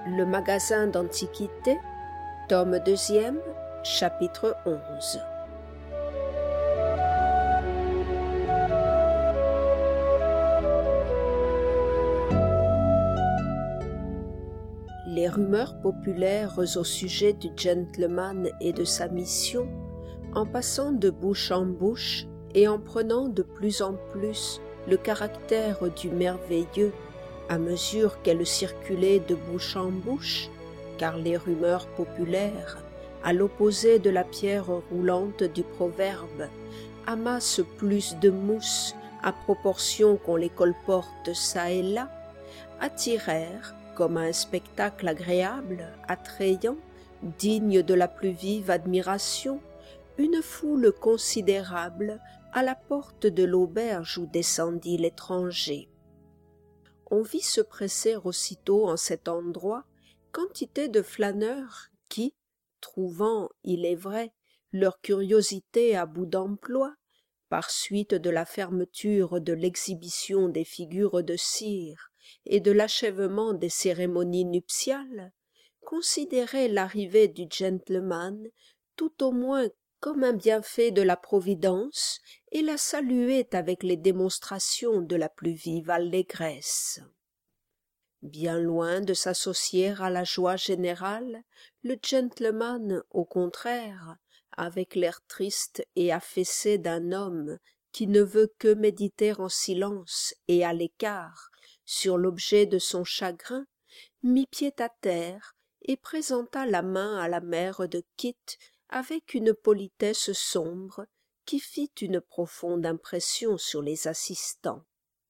Le magasin d'antiquités, tome 2e, chapitre 11. Les rumeurs populaires au sujet du gentleman et de sa mission, en passant de bouche en bouche et en prenant de plus en plus le caractère du merveilleux à mesure qu'elles circulaient de bouche en bouche, car les rumeurs populaires, à l'opposé de la pierre roulante du proverbe, amassent plus de mousse à proportion qu'on les colporte çà et là, attirèrent, comme un spectacle agréable, attrayant, digne de la plus vive admiration, une foule considérable à la porte de l'auberge où descendit l'étranger. On vit se presser aussitôt en cet endroit quantité de flâneurs qui, trouvant, il est vrai, leur curiosité à bout d'emploi, par suite de la fermeture de l'exhibition des figures de cire et de l'achèvement des cérémonies nuptiales, considéraient l'arrivée du gentleman tout au moins comme un bienfait de la Providence et la saluaient avec les démonstrations de la plus vive allégresse. Bien loin de s'associer à la joie générale, le gentleman, au contraire, avec l'air triste et affaissé d'un homme qui ne veut que méditer en silence et à l'écart sur l'objet de son chagrin, mit pied à terre et présenta la main à la mère de Kit avec une politesse sombre qui fit une profonde impression sur les assistants.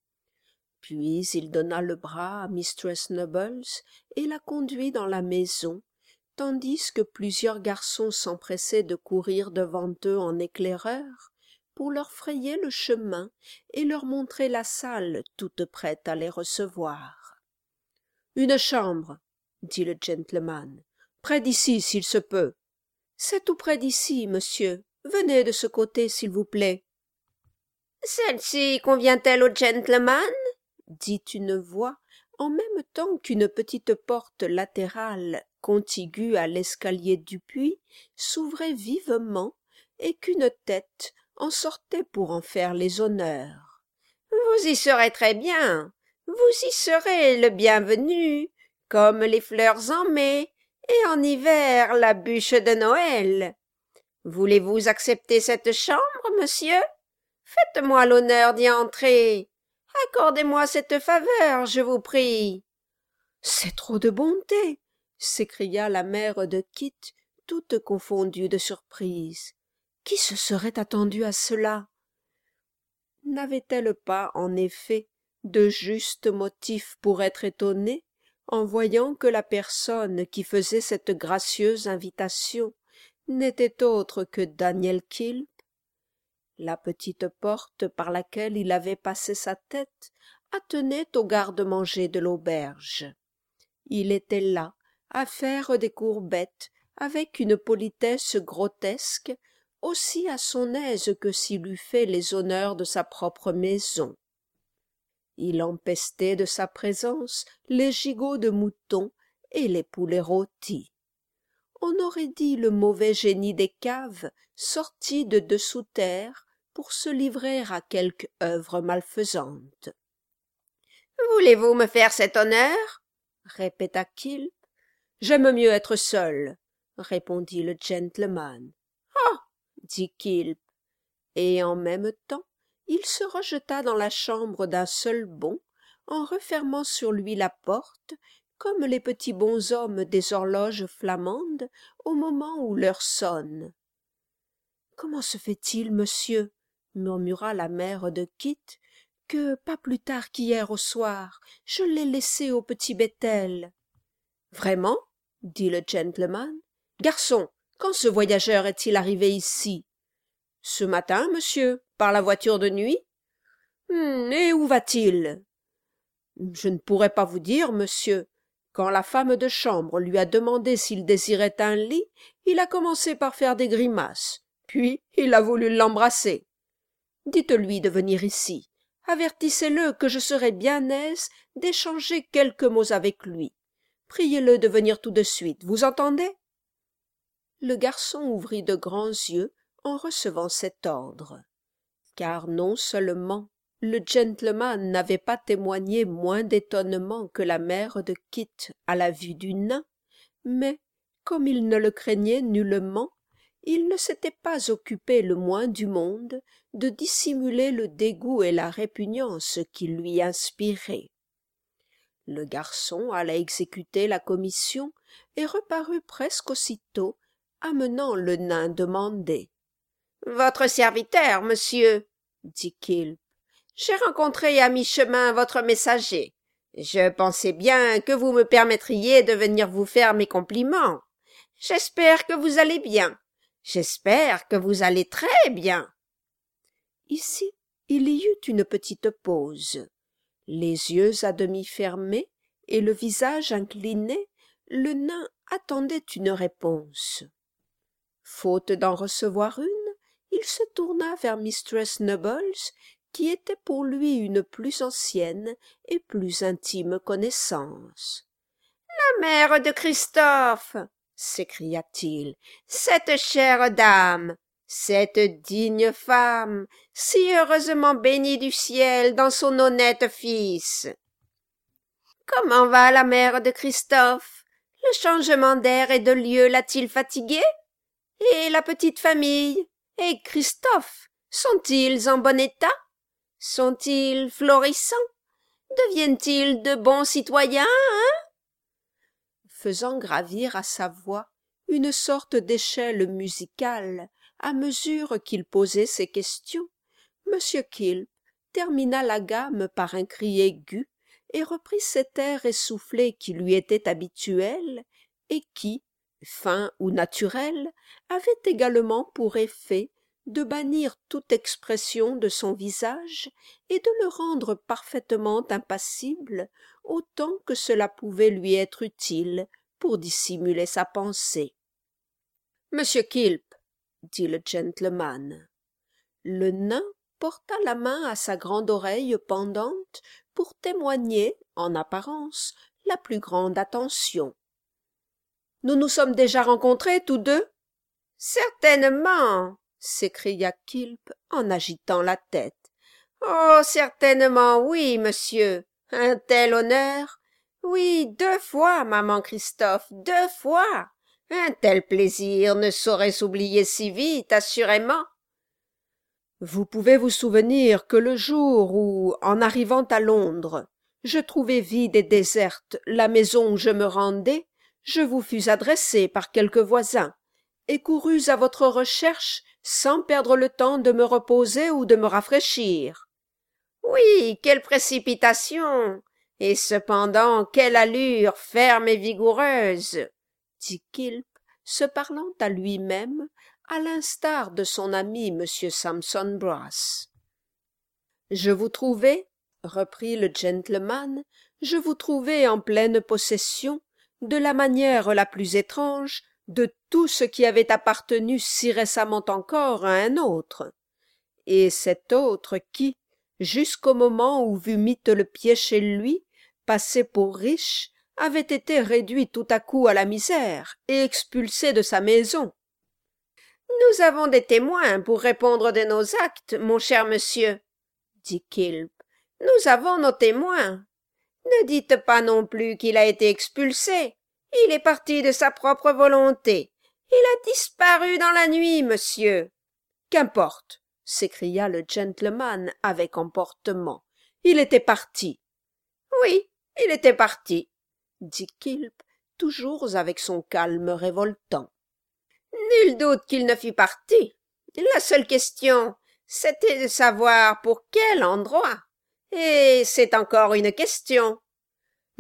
Puis il donna le bras à mistress Nubbles et la conduit dans la maison, tandis que plusieurs garçons s'empressaient de courir devant eux en éclaireurs pour leur frayer le chemin et leur montrer la salle toute prête à les recevoir. « Une chambre, » dit le gentleman, « près d'ici, s'il se peut. »« C'est tout près d'ici, monsieur. Venez de ce côté, s'il vous plaît. »« Celle-ci convient-elle au gentleman ?» dit une voix, en même temps qu'une petite porte latérale contiguë à l'escalier du puits s'ouvrait vivement et qu'une tête en sortait pour en faire les honneurs. « Vous y serez très bien, vous y serez le bienvenu, comme les fleurs en mai, et en hiver la bûche de Noël. Voulez-vous accepter cette chambre, monsieur? Faites-moi l'honneur d'y entrer. Accordez-moi cette faveur, je vous prie. »« C'est trop de bonté !» s'écria la mère de Kit, toute confondue de surprise. Qui se serait attendu à cela? N'avait-elle pas, en effet, de justes motifs pour être étonnée en voyant que la personne qui faisait cette gracieuse invitation n'était autre que Daniel Kilp? La petite porte par laquelle il avait passé sa tête attenait au garde-manger de l'auberge. Il était là, à faire des courbettes, avec une politesse grotesque, aussi à son aise que s'il eût fait les honneurs de sa propre maison. Il empestait de sa présence les gigots de mouton et les poulets rôtis. On aurait dit le mauvais génie des caves sorti de dessous terre pour se livrer à quelque œuvre malfaisante. « Voulez-vous me faire cet honneur ?» répéta Kilp. « J'aime mieux être seul, » répondit le gentleman. « Ah !» dit Kilp, et en même temps il se rejeta dans la chambre d'un seul bond, en refermant sur lui la porte, comme les petits bonshommes des horloges flamandes au moment où l'heure sonne. « Comment se fait-il, monsieur, » murmura la mère de Kit, « que, pas plus tard qu'hier au soir, je l'ai laissé au petit Bethel ?»« Vraiment ?» dit le gentleman. « Garçon, quand ce voyageur est-il arrivé ici ? » ?»« Ce matin, monsieur, par la voiture de nuit. »« Et où va-t-il ?»« Je ne pourrais pas vous dire, monsieur. Quand la femme de chambre lui a demandé s'il désirait un lit, il a commencé par faire des grimaces, puis il a voulu l'embrasser. Dites-lui de venir ici. Avertissez-le que je serai bien aise d'échanger quelques mots avec lui. Priez-le de venir tout de suite, vous entendez ?» Le garçon ouvrit de grands yeux en recevant cet ordre, car non seulement le gentleman n'avait pas témoigné moins d'étonnement que la mère de Kit à la vue du nain, mais, comme il ne le craignait nullement, il ne s'était pas occupé le moins du monde de dissimuler le dégoût et la répugnance qu'il lui inspirait. Le garçon alla exécuter la commission et reparut presque aussitôt, amenant le nain demandé. « Votre serviteur, monsieur, » dit Quilp. « J'ai rencontré à mi-chemin votre messager. Je pensais bien que vous me permettriez de venir vous faire mes compliments. J'espère que vous allez bien. J'espère que vous allez très bien. » Ici, il y eut une petite pause. Les yeux à demi fermés et le visage incliné, le nain attendait une réponse. Faute d'en recevoir une, il se tourna vers mistress Nubbles, qui était pour lui une plus ancienne et plus intime connaissance. « La mère de Christophe !» s'écria-t-il. « Cette chère dame, cette digne femme, si heureusement bénie du ciel dans son honnête fils. Comment va la mère de Christophe? Le changement d'air et de lieu l'a-t-il fatigué? Et la petite famille? Et Christophe? Sont-ils en bon état? Sont-ils florissants? Deviennent-ils de bons citoyens, hein? » Faisant gravir à sa voix une sorte d'échelle musicale à mesure qu'il posait ses questions, M. Quilp termina la gamme par un cri aigu et reprit cet air essoufflé qui lui était habituel et qui, fin ou naturel, avait également pour effet de bannir toute expression de son visage et de le rendre parfaitement impassible autant que cela pouvait lui être utile pour dissimuler sa pensée. « Monsieur Quilp, » dit le gentleman. Le nain porta la main à sa grande oreille pendante pour témoigner, en apparence, la plus grande attention. « Nous nous sommes déjà rencontrés tous deux? »« Certainement !» s'écria Quilp en agitant la tête. « Oh, certainement, oui, monsieur. Un tel honneur. Oui, 2 fois, maman Christophe, 2 fois. Un tel plaisir ne saurait s'oublier si vite, assurément. » Vous pouvez vous souvenir que le jour où, en arrivant à Londres, je trouvai vide et déserte la maison où je me rendais, je vous fus adressé par quelques voisins, et courus à votre recherche sans perdre le temps de me reposer ou de me rafraîchir. « Oui, quelle précipitation! Et cependant, quelle allure ferme et vigoureuse !» dit Quilp, se parlant à lui-même, à l'instar de son ami M. Sampson Brass. « Je vous trouvai, » reprit le gentleman, « je vous trouvai en pleine possession, de la manière la plus étrange, de tout ce qui avait appartenu si récemment encore à un autre. Et cet autre qui, jusqu'au moment où vous mîtes le pied chez lui, passait pour riche, avait été réduit tout à coup à la misère et expulsé de sa maison. »« Nous avons des témoins pour répondre de nos actes, mon cher monsieur, » dit Quilp. « Nous avons nos témoins. Ne dites pas non plus qu'il a été expulsé. Il est parti de sa propre volonté. Il a disparu dans la nuit, monsieur. »« Qu'importe, » s'écria le gentleman avec emportement. « Il était parti. »« Oui, il était parti, » dit Quilp, toujours avec son calme révoltant. « Nul doute qu'il ne fût parti. La seule question, c'était de savoir pour quel endroit. Et c'est encore une question. »« Maintenant, »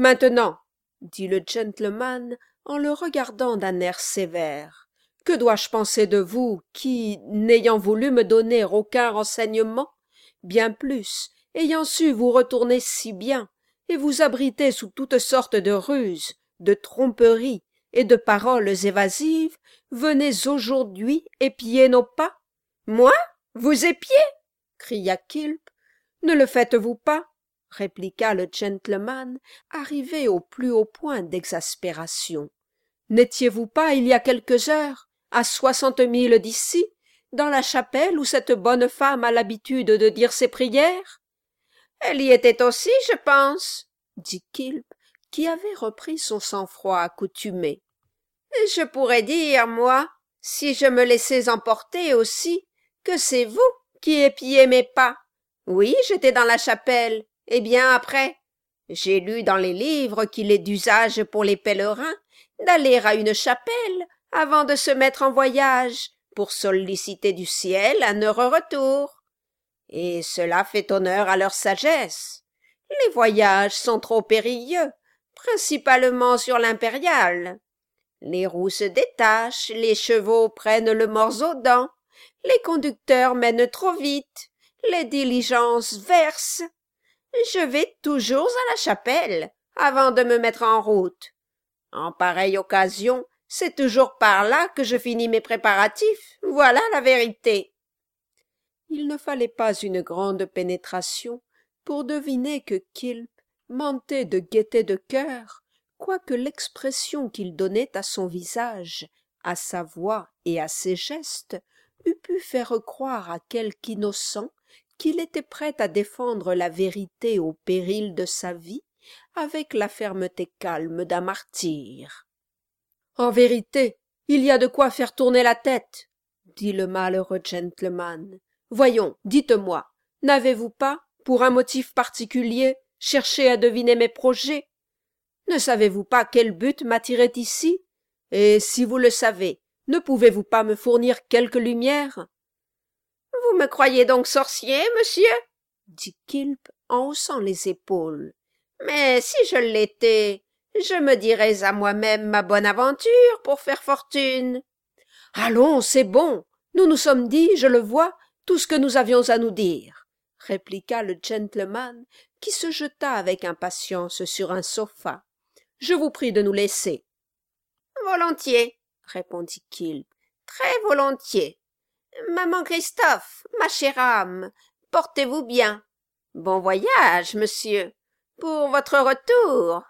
dit le gentleman en le regardant d'un air sévère, « que dois-je penser de vous qui, n'ayant voulu me donner aucun renseignement, bien plus, ayant su vous retourner si bien, et vous abriter sous toutes sortes de ruses, de tromperies et de paroles évasives, venez aujourd'hui épier nos pas? »« Moi? Vous épier? » cria Quilp. « Ne le faites-vous pas? répliqua le gentleman, arrivé au plus haut point d'exaspération. N'étiez-vous pas, il y a quelques heures, à 60 milles d'ici, dans la chapelle où cette bonne femme a l'habitude de dire ses prières? Elle y était aussi, je pense, dit Kilp, qui avait repris son sang-froid accoutumé. Je pourrais dire, moi, si je me laissais emporter aussi, que c'est vous qui épiez mes pas. Oui, j'étais dans la chapelle, et bien après. J'ai lu dans les livres qu'il est d'usage pour les pèlerins d'aller à une chapelle avant de se mettre en voyage, pour solliciter du ciel un heureux retour. Et cela fait honneur à leur sagesse. Les voyages sont trop périlleux, principalement sur l'impériale. Les roues se détachent, les chevaux prennent le morse aux dents, les conducteurs mènent trop vite, les diligences versent. Je vais toujours à la chapelle avant de me mettre en route. En pareille occasion, c'est toujours par là que je finis mes préparatifs. Voilà la vérité. Il ne fallait pas une grande pénétration pour deviner que Kilp mentait de gaieté de cœur, quoique l'expression qu'il donnait à son visage, à sa voix et à ses gestes eût pu faire croire à quelque innocent qu'il était prêt à défendre la vérité au péril de sa vie avec la fermeté calme d'un martyr. « En vérité, il y a de quoi faire tourner la tête, » dit le malheureux gentleman. « Voyons, dites-moi, n'avez-vous pas, pour un motif particulier, cherché à deviner mes projets? Ne savez-vous pas quel but m'attirait ici? Et si vous le savez, ne pouvez-vous pas me fournir quelque lumière? » « Vous me croyez donc sorcier, monsieur? » dit Kilp en haussant les épaules. « Mais si je l'étais, je me dirais à moi-même ma bonne aventure pour faire fortune. »« Allons, c'est bon, nous nous sommes dit, je le vois, tout ce que nous avions à nous dire, » répliqua le gentleman, qui se jeta avec impatience sur un sofa. « Je vous prie de nous laisser. »« Volontiers, » répondit Kilp, « très volontiers. Maman Christophe, ma chère âme, portez-vous bien. Bon voyage, monsieur, pour votre retour.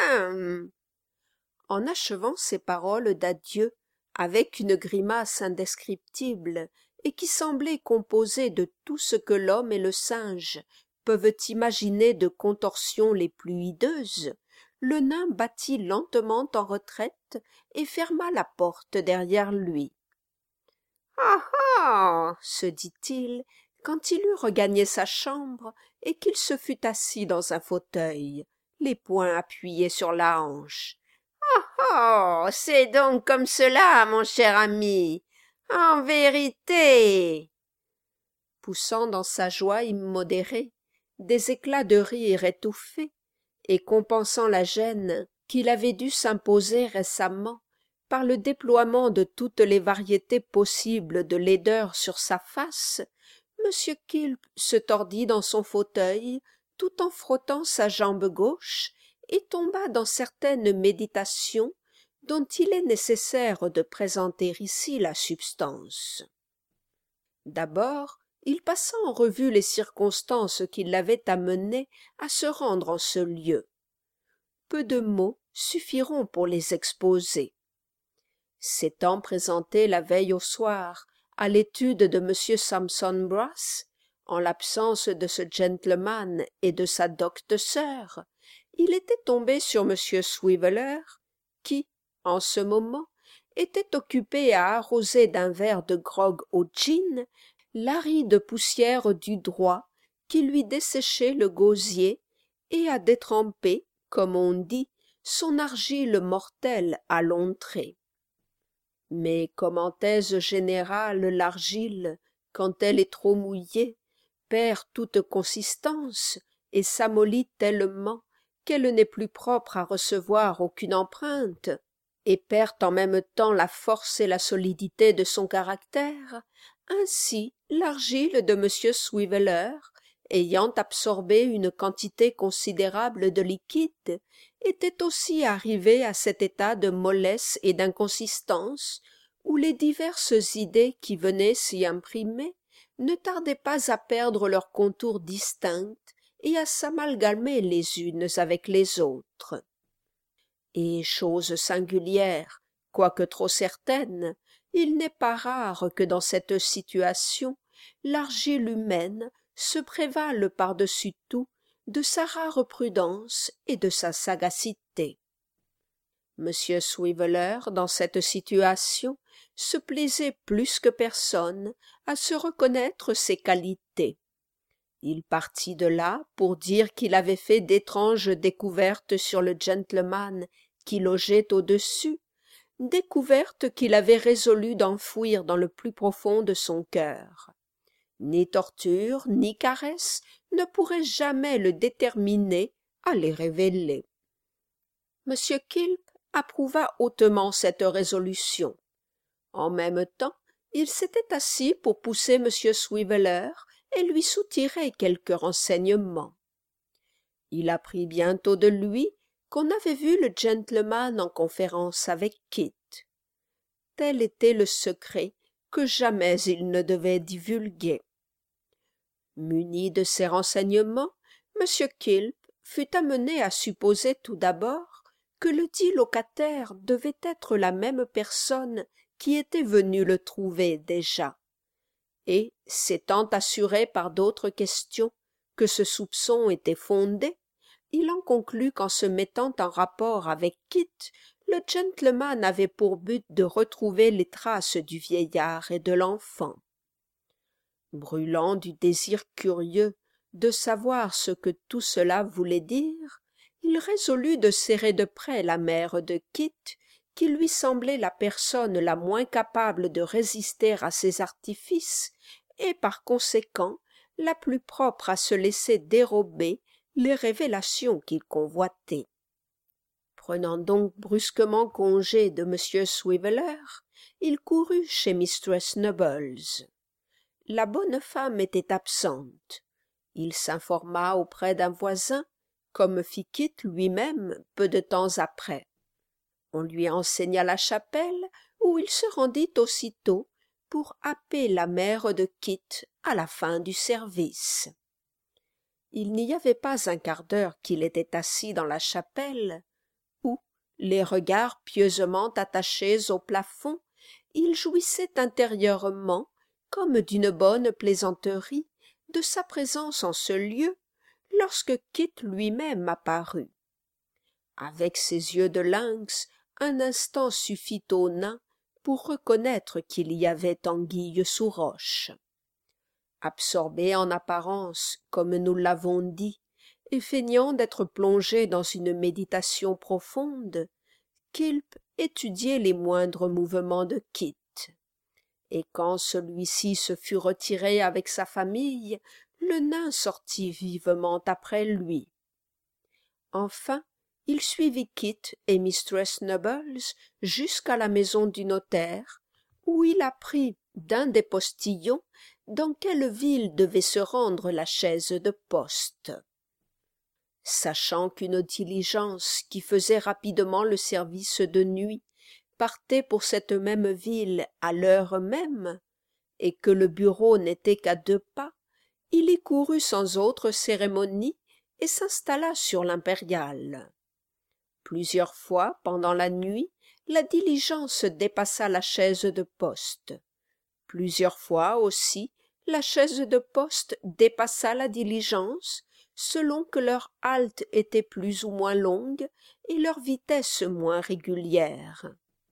En achevant ces paroles d'adieu, avec une grimace indescriptible et qui semblait composée de tout ce que l'homme et le singe peuvent imaginer de contorsions les plus hideuses, le nain battit lentement en retraite et ferma la porte derrière lui. « Ah ah !» se dit-il, quand il eut regagné sa chambre et qu'il se fut assis dans un fauteuil, les poings appuyés sur la hanche. « Ah ah ! C'est donc comme cela, mon cher ami. En vérité !» Poussant dans sa joie immodérée des éclats de rire étouffés et compensant la gêne qu'il avait dû s'imposer récemment par le déploiement de toutes les variétés possibles de laideur sur sa face, M. Kilp se tordit dans son fauteuil tout en frottant sa jambe gauche et tomba dans certaines méditations dont il est nécessaire de présenter ici la substance. D'abord, il passa en revue les circonstances qui l'avaient amené à se rendre en ce lieu. Peu de mots suffiront pour les exposer. S'étant présenté la veille au soir à l'étude de M. Sampson Brass, en l'absence de ce gentleman et de sa docte sœur, il était tombé sur M. Swiveller, qui, en ce moment, était occupé à arroser d'un verre de grog au gin l'aride poussière du droit qui lui desséchait le gosier et à détremper, comme on dit, son argile mortelle à l'entrée. Mais comme en thèse générale l'argile, quand elle est trop mouillée, perd toute consistance et s'amollit tellement qu'elle n'est plus propre à recevoir aucune empreinte, et perd en même temps la force et la solidité de son caractère, ainsi l'argile de M. Swiveller, ayant absorbé une quantité considérable de liquide, était aussi arrivée à cet état de mollesse et d'inconsistance où les diverses idées qui venaient s'y imprimer ne tardaient pas à perdre leurs contours distincts et à s'amalgamer les unes avec les autres. Et chose singulière, quoique trop certaine, il n'est pas rare que dans cette situation l'argile humaine se prévale par-dessus tout de sa rare prudence et de sa sagacité. M. Swiveller, dans cette situation, se plaisait plus que personne à se reconnaître ses qualités. Il partit de là pour dire qu'il avait fait d'étranges découvertes sur le gentleman qui logeait au-dessus, découvertes qu'il avait résolu d'enfouir dans le plus profond de son cœur. Ni torture, ni caresse ne pourraient jamais le déterminer à les révéler. M. Kilp approuva hautement cette résolution. En même temps, il s'était assis pour pousser M. Swiveller et lui soutirer quelques renseignements. Il apprit bientôt de lui qu'on avait vu le gentleman en conférence avec Kit. Tel était le secret que jamais il ne devait divulguer. Muni de ces renseignements, M. Kilp fut amené à supposer tout d'abord que le dit locataire devait être la même personne qui était venue le trouver déjà, et, s'étant assuré par d'autres questions que ce soupçon était fondé, il en conclut qu'en se mettant en rapport avec Kit, le gentleman avait pour but de retrouver les traces du vieillard et de l'enfant. Brûlant du désir curieux de savoir ce que tout cela voulait dire, il résolut de serrer de près la mère de Kit, qui lui semblait la personne la moins capable de résister à ses artifices et par conséquent la plus propre à se laisser dérober les révélations qu'il convoitait. Prenant donc brusquement congé de M. Swiveller, il courut chez Mistress Nubbles. La bonne femme était absente. Il s'informa auprès d'un voisin, comme fit Kit lui-même peu de temps après. On lui enseigna la chapelle, où il se rendit aussitôt pour happer la mère de Kit à la fin du service. Il n'y avait pas un quart d'heure qu'il était assis dans la chapelle, où, les regards pieusement attachés au plafond, il jouissait intérieurement, comme d'une bonne plaisanterie, de sa présence en ce lieu, lorsque Kit lui-même apparut. Avec ses yeux de lynx, un instant suffit au nain pour reconnaître qu'il y avait anguille sous roche. Absorbé en apparence, comme nous l'avons dit, et feignant d'être plongé dans une méditation profonde, Kilp étudiait les moindres mouvements de Kit. Et quand celui-ci se fut retiré avec sa famille, le nain sortit vivement après lui. Enfin, il suivit Kit et Mistress Nubbles jusqu'à la maison du notaire, où il apprit d'un des postillons dans quelle ville devait se rendre la chaise de poste. Sachant qu'une diligence qui faisait rapidement le service de nuit partait pour cette même ville à l'heure même, et que le bureau n'était qu'à 2 pas, il y courut sans autre cérémonie et s'installa sur l'impériale. Plusieurs fois, pendant la nuit, la diligence dépassa la chaise de poste. Plusieurs fois aussi, la chaise de poste dépassa la diligence, selon que leur halte était plus ou moins longue et leur vitesse moins régulière.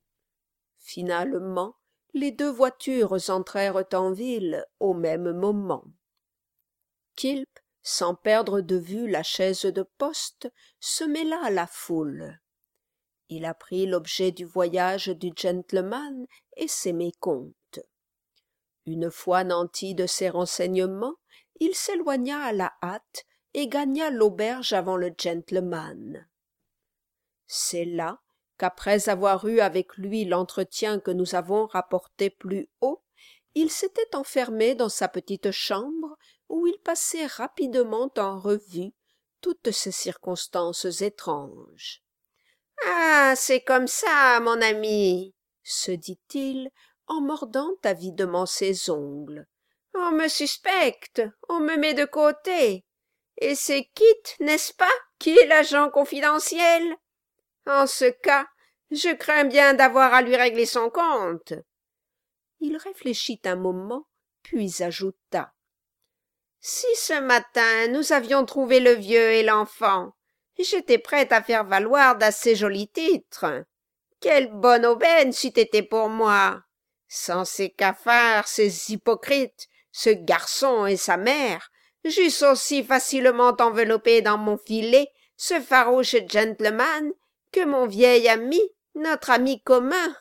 Finalement, les 2 voitures entrèrent en ville au même moment. Kilp, sans perdre de vue la chaise de poste, se mêla à la foule. Il apprit l'objet du voyage du gentleman et ses mécomptes. Une fois nanti de ces renseignements, il s'éloigna à la hâte et gagna l'auberge avant le gentleman. C'est là qu'après avoir eu avec lui l'entretien que nous avons rapporté plus haut, il s'était enfermé dans sa petite chambre où il passait rapidement en revue toutes ces circonstances étranges. « Ah, c'est comme ça, mon ami, se dit-il en mordant avidement ses ongles. On me suspecte, on me met de côté. Et c'est Kit, n'est-ce pas, qui est l'agent confidentiel? En ce cas, je crains bien d'avoir à lui régler son compte. » Il réfléchit un moment, puis ajouta. « Si ce matin nous avions trouvé le vieux et l'enfant, j'étais prête à faire valoir d'assez jolis titres. Quelle bonne aubaine c'eût été pour moi! Sans ces cafards, ces hypocrites, ce garçon et sa mère, j'eusse aussi facilement enveloppé dans mon filet ce farouche gentleman que mon vieil ami, notre ami commun,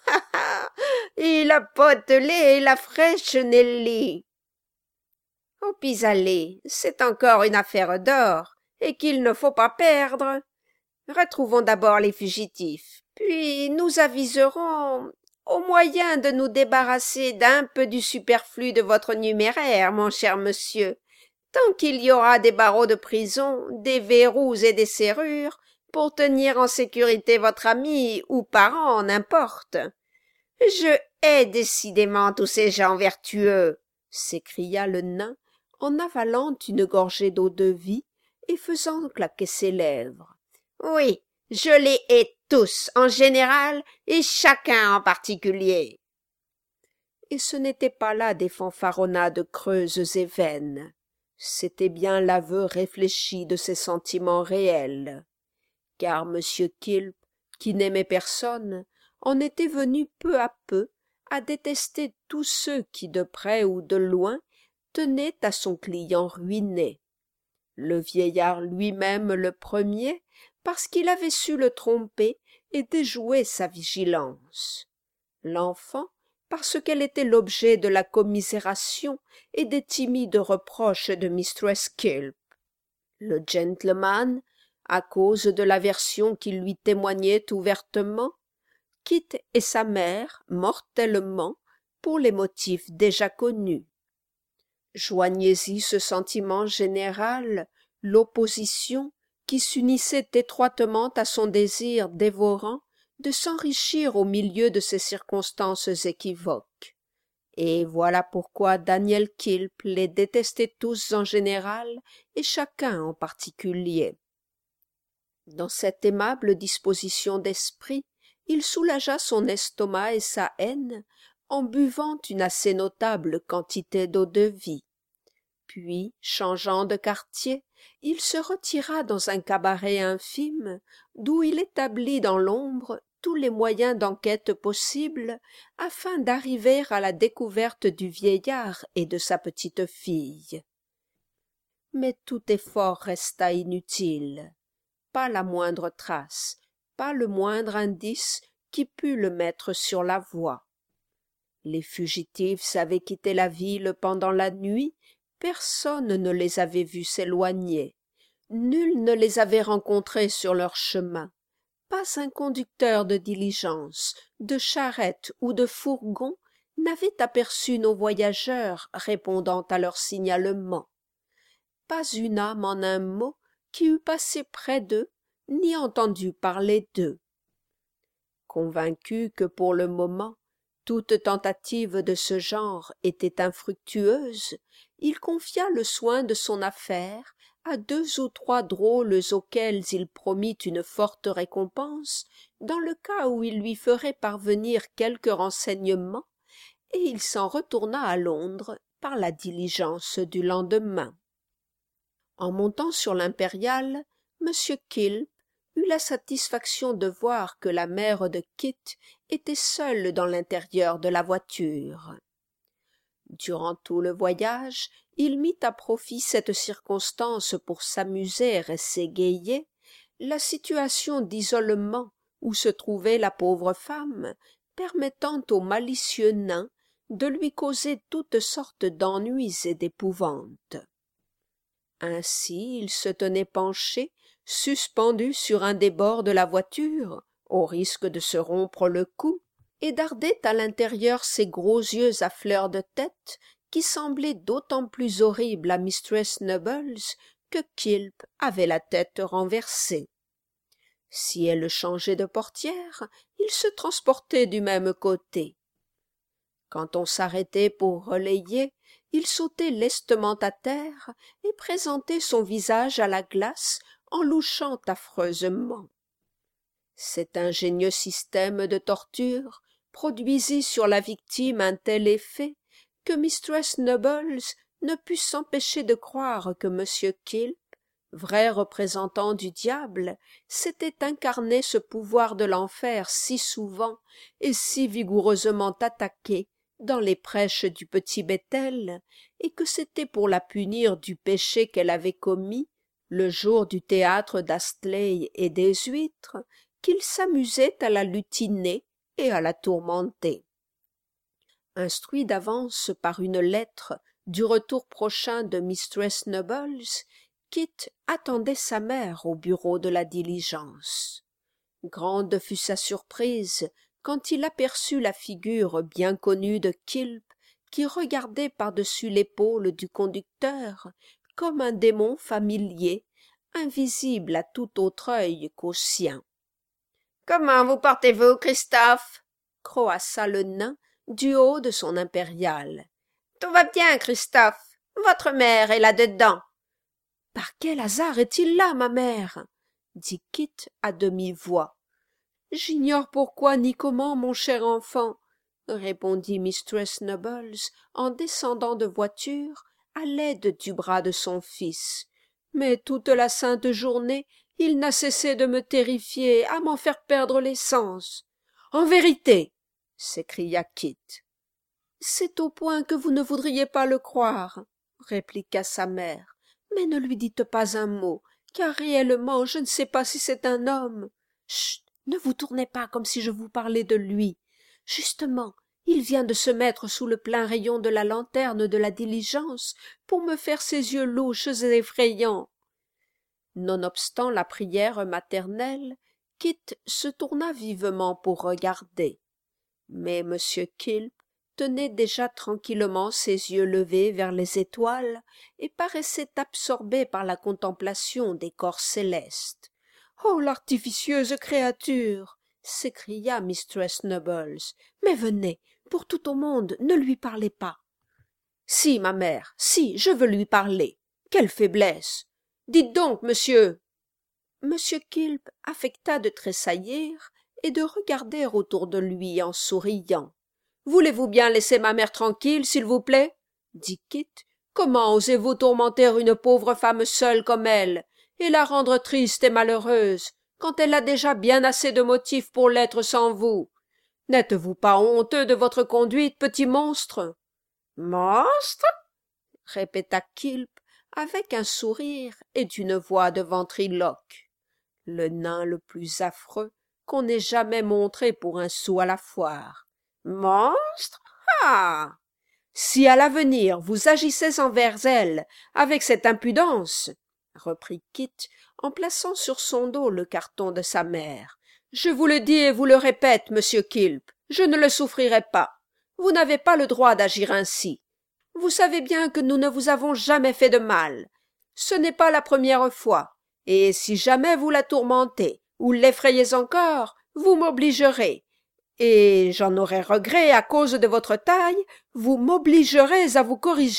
et la potelée et la fraîche Nelly. Au pis-aller, c'est encore une affaire d'or, et qu'il ne faut pas perdre. Retrouvons d'abord les fugitifs, puis nous aviserons au moyen de nous débarrasser d'un peu du superflu de votre numéraire, mon cher monsieur, tant qu'il y aura des barreaux de prison, des verrous et des serrures pour tenir en sécurité votre ami ou parent, n'importe. Je hais décidément tous ces gens vertueux, s'écria le nain en avalant une gorgée d'eau-de-vie et faisant claquer ses lèvres. Oui, je les hais tous en général et chacun en particulier. Et ce n'était pas là des fanfaronnades creuses et vaines. C'était bien l'aveu réfléchi de ses sentiments réels. Car M. Kilp, qui n'aimait personne, en était venu peu à peu à détester tous ceux qui, de près ou de loin, tenaient à son client ruiné. Le vieillard lui-même le premier, parce qu'il avait su le tromper et déjouer sa vigilance. L'enfant, parce qu'elle était l'objet de la commisération et des timides reproches de mistress Kilp. Le gentleman, à cause de l'aversion qu'il lui témoignait ouvertement, Kit et sa mère mortellement pour les motifs déjà connus. Joignez-y ce sentiment général, l'opposition qui s'unissait étroitement à son désir dévorant de s'enrichir au milieu de ces circonstances équivoques. Et voilà pourquoi Daniel Kilp les détestait tous en général et chacun en particulier. Dans cette aimable disposition d'esprit, il soulagea son estomac et sa haine en buvant une assez notable quantité d'eau-de-vie. Puis, changeant de quartier, il se retira dans un cabaret infime, d'où il établit dans l'ombre tous les moyens d'enquête possibles afin d'arriver à la découverte du vieillard et de sa petite-fille. Mais tout effort resta inutile. Pas la moindre trace, pas le moindre indice qui pût le mettre sur la voie. Les fugitifs avaient quitté la ville pendant la nuit, personne ne les avait vus s'éloigner, nul ne les avait rencontrés sur leur chemin, pas un conducteur de diligence, de charrette ou de fourgon n'avait aperçu nos voyageurs répondant à leur signalement. Pas une âme en un mot qui eût passé près d'eux, ni entendu parler d'eux. Convaincu que pour le moment toute tentative de ce genre était infructueuse, il confia le soin de son affaire à 2 ou 3 drôles auxquels il promit une forte récompense dans le cas où il lui ferait parvenir quelques renseignements, et il s'en retourna à Londres par la diligence du lendemain. En montant sur l'impériale, M. Kilp eut la satisfaction de voir que la mère de Kit était seule dans l'intérieur de la voiture. Durant tout le voyage, il mit à profit cette circonstance pour s'amuser et s'égayer, la situation d'isolement où se trouvait la pauvre femme, permettant au malicieux nain de lui causer toutes sortes d'ennuis et d'épouvantes. Ainsi il se tenait penché, suspendu sur un des bords de la voiture, au risque de se rompre le cou, et dardait à l'intérieur ses gros yeux à fleur de tête, qui semblaient d'autant plus horribles à mistress Nubbles que Kilp avait la tête renversée. Si elle changeait de portière, il se transportait du même côté. Quand on s'arrêtait pour relayer, il sautait lestement à terre et présentait son visage à la glace en louchant affreusement. Cet ingénieux système de torture produisit sur la victime un tel effet que mistress Nubbles ne put s'empêcher de croire que M. Kilp, vrai représentant du diable, s'était incarné ce pouvoir de l'enfer si souvent et si vigoureusement attaqué dans les prêches du petit Bethel, et que c'était pour la punir du péché qu'elle avait commis, le jour du théâtre d'Astley et des huîtres, qu'il s'amusait à la lutiner et à la tourmenter. Instruit d'avance par une lettre du retour prochain de mistress Nubbles, Kit attendait sa mère au bureau de la diligence. Grande fut sa surprise quand il aperçut la figure bien connue de Kilp qui regardait par-dessus l'épaule du conducteur comme un démon familier, invisible à tout autre œil qu'au sien. « Comment vous portez-vous, Christophe » croassa le nain du haut de son impériale. « Tout va bien, Christophe. Votre mère est là-dedans. » « Par quel hasard est-il là, ma mère ?» dit Kit à demi-voix. « J'ignore pourquoi ni comment, mon cher enfant, » répondit mistress Nubbles en descendant de voiture à l'aide du bras de son fils. « Mais toute la sainte journée, il n'a cessé de me terrifier, à m'en faire perdre les sens. »« En vérité !» s'écria Kit. « C'est au point que vous ne voudriez pas le croire, » répliqua sa mère. « Mais ne lui dites pas un mot, car réellement je ne sais pas si c'est un homme. Chut, ne vous tournez pas comme si je vous parlais de lui. Justement, il vient de se mettre sous le plein rayon de la lanterne de la diligence pour me faire ses yeux louches et effrayants. » Nonobstant la prière maternelle, Kit se tourna vivement pour regarder. Mais M. Kilp tenait déjà tranquillement ses yeux levés vers les étoiles et paraissait absorbé par la contemplation des corps célestes. « Oh, l'artificieuse créature !» s'écria mistress Nubbles. « Mais venez, pour tout au monde, ne lui parlez pas. »« Si, ma mère, si, je veux lui parler. Quelle faiblesse ! Dites donc, monsieur !» Monsieur Kilp affecta de tressaillir et de regarder autour de lui en souriant. « Voulez-vous bien laisser ma mère tranquille, s'il vous plaît ?» dit Kit. « Comment osez-vous tourmenter une pauvre femme seule comme elle, et la rendre triste et malheureuse, quand elle a déjà bien assez de motifs pour l'être sans vous? N'êtes-vous pas honteux de votre conduite, petit monstre ?»« Monstre » répéta Kilp, avec un sourire et une voix de ventriloque. Le nain le plus affreux qu'on ait jamais montré pour un sou à la foire. « Monstre ? Ah !»« Si à l'avenir vous agissez envers elle avec cette impudence, » reprit Kit en plaçant sur son dos le carton de sa mère, « je vous le dis et vous le répète, monsieur Kilp, je ne le souffrirai pas. Vous n'avez pas le droit d'agir ainsi. Vous savez bien que nous ne vous avons jamais fait de mal. Ce n'est pas la première fois, et si jamais vous la tourmentez ou l'effrayez encore, vous m'obligerez. Et j'en aurai regret à cause de votre taille, vous m'obligerez à vous corriger. »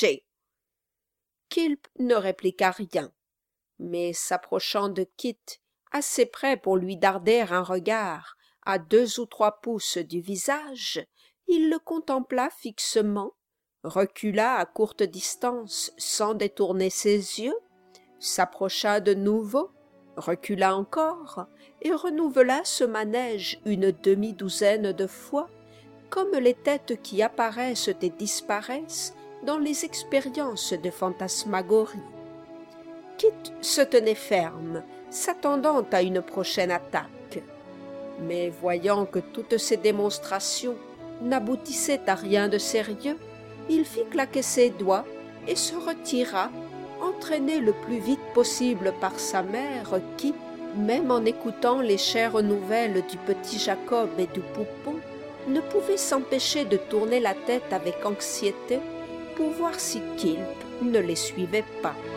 Kilp ne répliqua rien, mais s'approchant de Kit, assez près pour lui darder un regard à 2 ou 3 pouces du visage, il le contempla fixement, recula à courte distance sans détourner ses yeux, s'approcha de nouveau, recula encore et renouvela ce manège une demi-douzaine de fois, comme les têtes qui apparaissent et disparaissent dans les expériences de fantasmagorie. Kit se tenait ferme, s'attendant à une prochaine attaque. Mais voyant que toutes ces démonstrations n'aboutissaient à rien de sérieux, il fit claquer ses doigts et se retira, entraîné le plus vite possible par sa mère qui, même en écoutant les chères nouvelles du petit Jacob et du poupon, ne pouvait s'empêcher de tourner la tête avec anxiété pour voir si Kilp ne les suivait pas.